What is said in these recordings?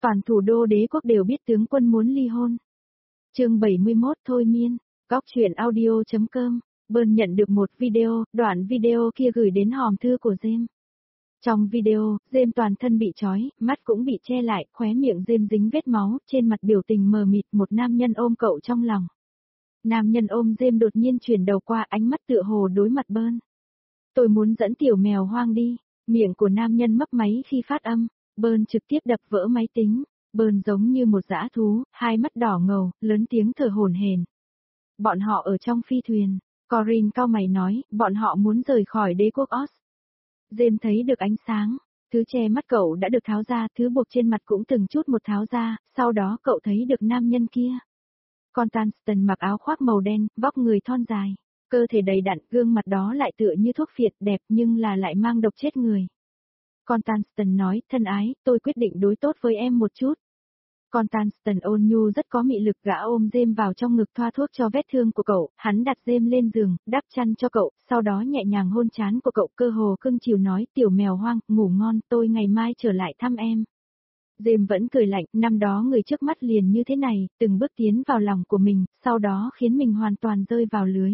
Toàn thủ đô đế quốc đều biết tướng quân muốn ly hôn. Chương 71 thôi miên, góc truyện audio.com, Bơn nhận được một video, đoạn video kia gửi đến hòm thư của James. Trong video, James toàn thân bị trói, mắt cũng bị che lại, khóe miệng James dính vết máu, trên mặt biểu tình mờ mịt, một nam nhân ôm cậu trong lòng. Nam nhân ôm James đột nhiên chuyển đầu qua, ánh mắt tựa hồ đối mặt Bơn. Tôi muốn dẫn tiểu mèo hoang đi, miệng của nam nhân mấp máy khi phát âm, Bơn trực tiếp đập vỡ máy tính, Bơn giống như một dã thú, hai mắt đỏ ngầu, lớn tiếng thở hổn hển. Bọn họ ở trong phi thuyền, Corin cau mày nói, bọn họ muốn rời khỏi đế quốc Oz. James thấy được ánh sáng, thứ che mắt cậu đã được tháo ra, thứ buộc trên mặt cũng từng chút một tháo ra, sau đó cậu thấy được nam nhân kia. Constance mặc áo khoác màu đen, vóc người thon dài, cơ thể đầy đặn, gương mặt đó lại tựa như thuốc phiện đẹp nhưng là lại mang độc chết người. Constance nói, thân ái, tôi quyết định đối tốt với em một chút. Constance ôn nhu rất có mị lực, gã ôm James vào trong ngực thoa thuốc cho vết thương của cậu, hắn đặt James lên giường, đắp chăn cho cậu, sau đó nhẹ nhàng hôn trán của cậu, cơ hồ cưng chiều nói, tiểu mèo hoang, ngủ ngon, tôi ngày mai trở lại thăm em. James vẫn cười lạnh, năm đó người trước mắt liền như thế này, từng bước tiến vào lòng của mình, sau đó khiến mình hoàn toàn rơi vào lưới.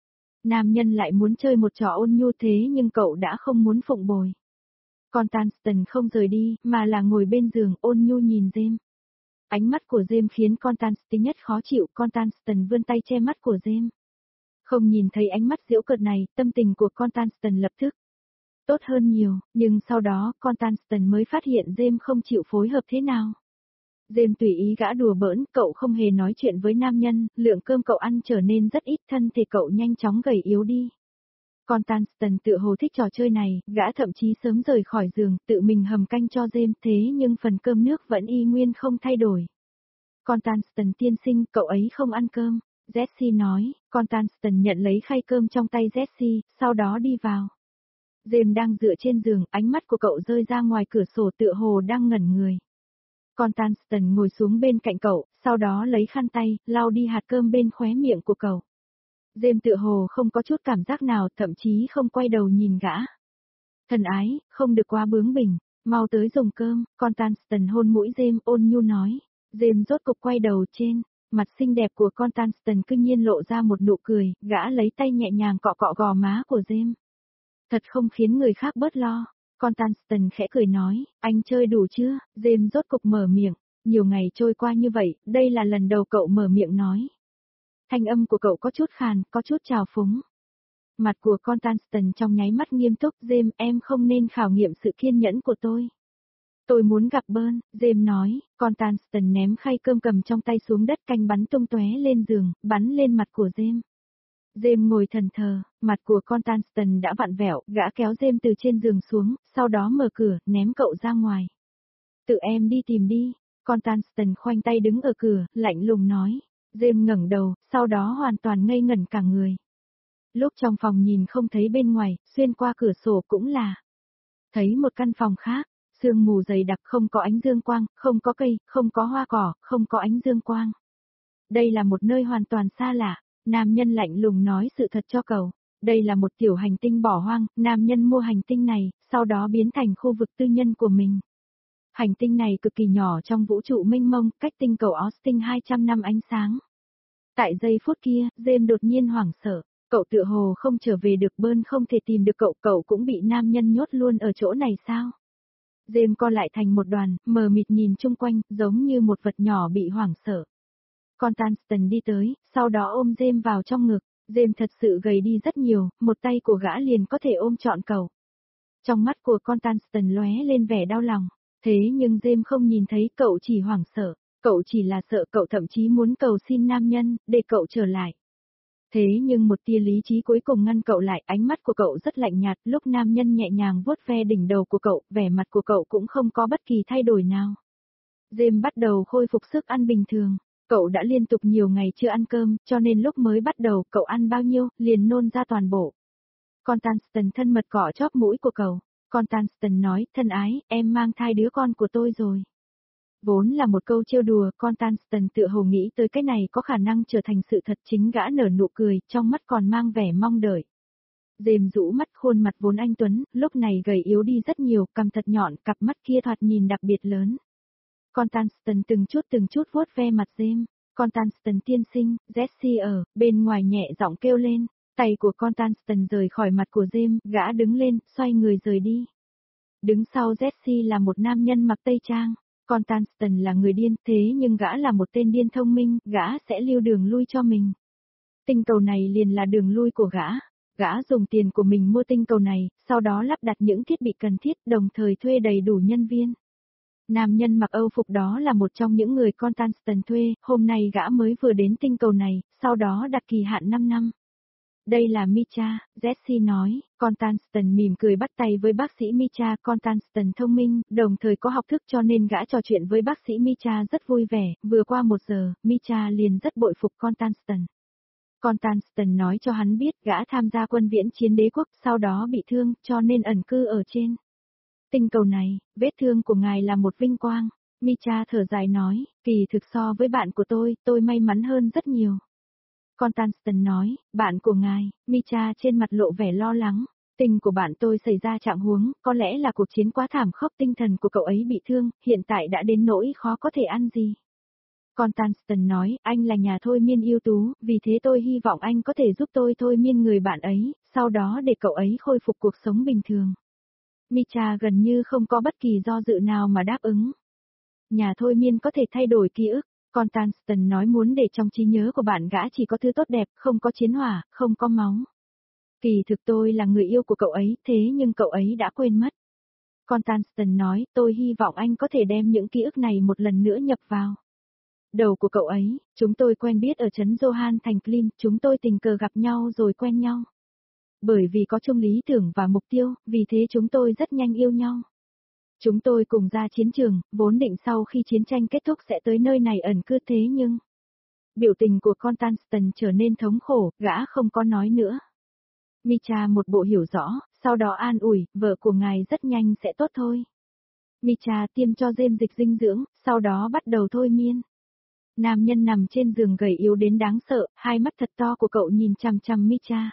Nam nhân lại muốn chơi một trò ôn nhu thế nhưng cậu đã không muốn phụng bồi. Constance không rời đi, mà là ngồi bên giường ôn nhu nhìn James. Ánh mắt của James khiến Constance nhất khó chịu, Constance vươn tay che mắt của James. Không nhìn thấy ánh mắt giễu cợt này, tâm tình của Constance lập tức tốt hơn nhiều, nhưng sau đó Constance mới phát hiện James không chịu phối hợp thế nào. James tùy ý gã đùa bỡn, cậu không hề nói chuyện với nam nhân, lượng cơm cậu ăn trở nên rất ít, thân thể cậu nhanh chóng gầy yếu đi. Constance tự hồ thích trò chơi này, gã thậm chí sớm rời khỏi giường, tự mình hầm canh cho James, thế nhưng phần cơm nước vẫn y nguyên không thay đổi. Constance tiên sinh, cậu ấy không ăn cơm, Jessie nói. Constance nhận lấy khay cơm trong tay Jessie, sau đó đi vào. James đang dựa trên giường, ánh mắt của cậu rơi ra ngoài cửa sổ tựa hồ đang ngẩn người. Constance ngồi xuống bên cạnh cậu, sau đó lấy khăn tay, lau đi hạt cơm bên khóe miệng của cậu. James tựa hồ không có chút cảm giác nào, thậm chí không quay đầu nhìn gã. Thân ái, không được quá bướng bỉnh, mau tới dùng cơm, Constance hôn mũi James ôn nhu nói. James rốt cục quay đầu trên, mặt xinh đẹp của Constance cư nhiên lộ ra một nụ cười, gã lấy tay nhẹ nhàng cọ cọ gò má của James. Thật không khiến người khác bớt lo. Constance khẽ cười nói, anh chơi đủ chưa? James rốt cục mở miệng, nhiều ngày trôi qua như vậy, đây là lần đầu cậu mở miệng nói. Thanh âm của cậu có chút khàn, có chút trào phúng. Mặt của Constance trong nháy mắt nghiêm túc, James, em không nên khảo nghiệm sự kiên nhẫn của tôi. Tôi muốn gặp Bơn, James nói. Constance ném khay cơm cầm trong tay xuống đất, canh bắn tung tóe lên giường, bắn lên mặt của James. James ngồi thần thờ, mặt của Constance đã vặn vẹo, gã kéo James từ trên giường xuống, sau đó mở cửa, ném cậu ra ngoài. Tự em đi tìm đi. Constance khoanh tay đứng ở cửa, lạnh lùng nói. James ngẩng đầu, sau đó hoàn toàn ngây ngẩn cả người. Lúc trong phòng nhìn không thấy bên ngoài, xuyên qua cửa sổ cũng là thấy một căn phòng khác, sương mù dày đặc, không có ánh dương quang, không có cây, không có hoa cỏ, không có ánh dương quang. Đây là một nơi hoàn toàn xa lạ, nam nhân lạnh lùng nói sự thật cho cậu. Đây là một tiểu hành tinh bỏ hoang, nam nhân mua hành tinh này, sau đó biến thành khu vực tư nhân của mình. Hành tinh này cực kỳ nhỏ trong vũ trụ mênh mông, cách tinh cầu Austin 200 năm ánh sáng. Tại giây phút kia, James đột nhiên hoảng sợ, cậu tựa hồ không trở về được, Bơn không thể tìm được cậu, cậu cũng bị nam nhân nhốt luôn ở chỗ này sao? James co lại thành một đoàn, mờ mịt nhìn chung quanh, giống như một vật nhỏ bị hoảng sợ. Constance đi tới, sau đó ôm James vào trong ngực, James thật sự gầy đi rất nhiều, một tay của gã liền có thể ôm trọn cậu. Trong mắt của Constance lóe lên vẻ đau lòng, thế nhưng James không nhìn thấy, cậu chỉ hoảng sợ, cậu chỉ là sợ, cậu thậm chí muốn cầu xin nam nhân, để cậu trở lại. Thế nhưng một tia lý trí cuối cùng ngăn cậu lại, ánh mắt của cậu rất lạnh nhạt, lúc nam nhân nhẹ nhàng vuốt ve đỉnh đầu của cậu, vẻ mặt của cậu cũng không có bất kỳ thay đổi nào. James bắt đầu khôi phục sức ăn bình thường, cậu đã liên tục nhiều ngày chưa ăn cơm, cho nên lúc mới bắt đầu cậu ăn bao nhiêu, liền nôn ra toàn bộ. Constance thân mật cọ chóp mũi của cậu, Constance nói, thân ái, em mang thai đứa con của tôi rồi. Vốn là một câu trêu đùa, Constance tựa hồ nghĩ tới cái này có khả năng trở thành sự thật, chính gã nở nụ cười, trong mắt còn mang vẻ mong đợi. James rũ mắt, khuôn mặt vốn anh tuấn, lúc này gầy yếu đi rất nhiều, cằm thật nhọn, cặp mắt kia thoạt nhìn đặc biệt lớn. Constance từng chút vuốt ve mặt James. Constance tiên sinh, Jessie ở, bên ngoài nhẹ giọng kêu lên. Tay của Constance rời khỏi mặt của James, gã đứng lên, xoay người rời đi. Đứng sau Jessie là một nam nhân mặc tây trang. Constance là người điên, thế nhưng gã là một tên điên thông minh, gã sẽ lưu đường lui cho mình. Tinh cầu này liền là đường lui của gã. Gã dùng tiền của mình mua tinh cầu này, sau đó lắp đặt những thiết bị cần thiết, đồng thời thuê đầy đủ nhân viên. Nam nhân mặc Âu phục đó là một trong những người Constance thuê, hôm nay gã mới vừa đến tinh cầu này, sau đó đặt kỳ hạn 5 năm. Đây là Micha, Jessie nói. Constance mỉm cười bắt tay với bác sĩ Micha. Constance thông minh, đồng thời có học thức cho nên gã trò chuyện với bác sĩ Micha rất vui vẻ. Vừa qua 1 giờ, Micha liền rất bội phục Constance. Constance nói cho hắn biết gã tham gia quân viễn chiến đế quốc, sau đó bị thương, cho nên ẩn cư ở trên tinh cầu này. Vết thương của ngài là một vinh quang. Micha thở dài nói, kỳ thực so với bạn của tôi may mắn hơn rất nhiều. Constance nói, bạn của ngài. Micha trên mặt lộ vẻ lo lắng. Tình của bạn tôi xảy ra trạng huống, có lẽ là cuộc chiến quá thảm khốc, tinh thần của cậu ấy bị thương, hiện tại đã đến nỗi khó có thể ăn gì. Constance nói, anh là nhà thôi miên ưu tú, vì thế tôi hy vọng anh có thể giúp tôi thôi miên người bạn ấy, sau đó để cậu ấy khôi phục cuộc sống bình thường. Micha gần như không có bất kỳ do dự nào mà đáp ứng. Nhà thôi miên có thể thay đổi ký ức. Constance nói muốn để trong trí nhớ của bạn gã chỉ có thứ tốt đẹp, không có chiến hỏa, không có máu. Kỳ thực tôi là người yêu của cậu ấy, thế nhưng cậu ấy đã quên mất. Constance nói, tôi hy vọng anh có thể đem những ký ức này một lần nữa nhập vào đầu của cậu ấy. Chúng tôi quen biết ở trấn Johan thành Klim, chúng tôi tình cờ gặp nhau rồi quen nhau. Bởi vì có chung lý tưởng và mục tiêu, vì thế chúng tôi rất nhanh yêu nhau. Chúng tôi cùng ra chiến trường, vốn định sau khi chiến tranh kết thúc sẽ tới nơi này ẩn cư, thế nhưng... Biểu tình của Constance trở nên thống khổ, gã không có nói nữa. Micha một bộ hiểu rõ, sau đó an ủi, vợ của ngài rất nhanh sẽ tốt thôi. Micha tiêm cho James dịch dinh dưỡng, sau đó bắt đầu thôi miên. Nam nhân nằm trên giường gầy yếu đến đáng sợ, hai mắt thật to của cậu nhìn chằm chằm Micha.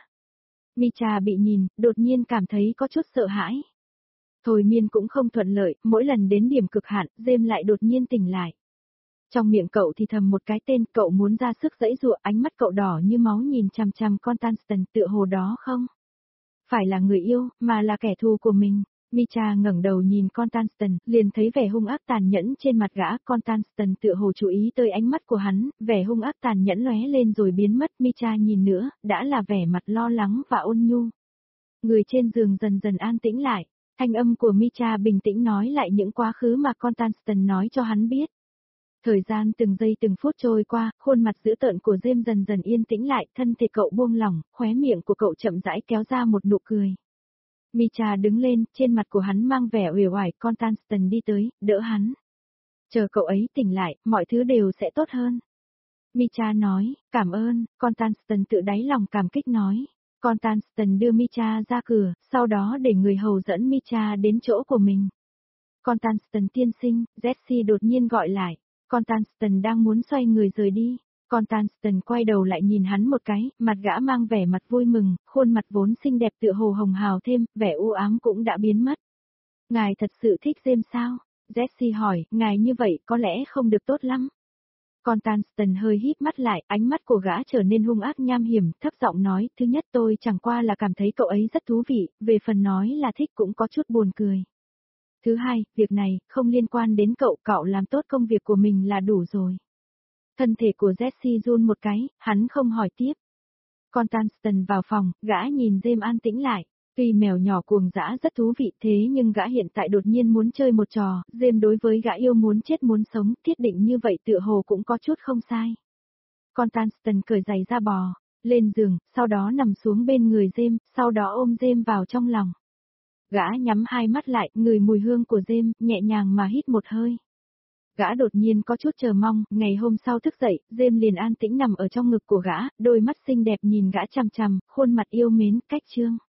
Micha bị nhìn, đột nhiên cảm thấy có chút sợ hãi. Thôi miên cũng không thuận lợi, mỗi lần đến điểm cực hạn, James lại đột nhiên tỉnh lại. Trong miệng cậu thì thầm một cái tên, cậu muốn ra sức giãy giụa, ánh mắt cậu đỏ như máu nhìn chằm chằm Constance, tựa hồ đó không phải là người yêu, mà là kẻ thù của mình. Micha ngẩng đầu nhìn Constance, liền thấy vẻ hung ác tàn nhẫn trên mặt gã. Constance tựa hồ chú ý tới ánh mắt của hắn, vẻ hung ác tàn nhẫn lóe lên rồi biến mất. Micha nhìn nữa, đã là vẻ mặt lo lắng và ôn nhu. Người trên giường dần dần an tĩnh lại. Thanh âm của Micha bình tĩnh nói lại những quá khứ mà Constance nói cho hắn biết. Thời gian từng giây từng phút trôi qua, khuôn mặt dữ tợn của James dần dần yên tĩnh lại, thân thể cậu buông lỏng, khóe miệng của cậu chậm rãi kéo ra một nụ cười. Micha đứng lên, trên mặt của hắn mang vẻ uể oải. Constance đi tới, đỡ hắn. Chờ cậu ấy tỉnh lại, mọi thứ đều sẽ tốt hơn. Micha nói, cảm ơn. Constance tự đáy lòng cảm kích nói. Constance đưa Micha ra cửa, sau đó để người hầu dẫn Micha đến chỗ của mình. Constance tiên sinh, Jessie đột nhiên gọi lại. Constance đang muốn xoay người rời đi. Constance quay đầu lại nhìn hắn một cái, mặt gã mang vẻ mặt vui mừng, khuôn mặt vốn xinh đẹp tựa hồ hồng hào thêm, vẻ u ám cũng đã biến mất. Ngài thật sự thích James sao? Jessie hỏi, ngài như vậy có lẽ không được tốt lắm. Constance hơi híp mắt lại, ánh mắt của gã trở nên hung ác nham hiểm, thấp giọng nói, thứ nhất tôi chẳng qua là cảm thấy cậu ấy rất thú vị, về phần nói là thích cũng có chút buồn cười. Thứ hai, việc này, không liên quan đến cậu, cậu làm tốt công việc của mình là đủ rồi. Thân thể của Jessie run một cái, hắn không hỏi tiếp. Constance vào phòng, gã nhìn James an tĩnh lại. Tuy mèo nhỏ cuồng dã rất thú vị thế nhưng gã hiện tại đột nhiên muốn chơi một trò, James đối với gã yêu muốn chết muốn sống, thiết định như vậy tựa hồ cũng có chút không sai. Constance cởi giày ra bò, lên giường, sau đó nằm xuống bên người James, sau đó ôm James vào trong lòng. Gã nhắm hai mắt lại, ngửi mùi hương của James, nhẹ nhàng mà hít một hơi. Gã đột nhiên có chút chờ mong, ngày hôm sau thức dậy, James liền an tĩnh nằm ở trong ngực của gã, đôi mắt xinh đẹp nhìn gã chằm chằm, khuôn mặt yêu mến, cách trương.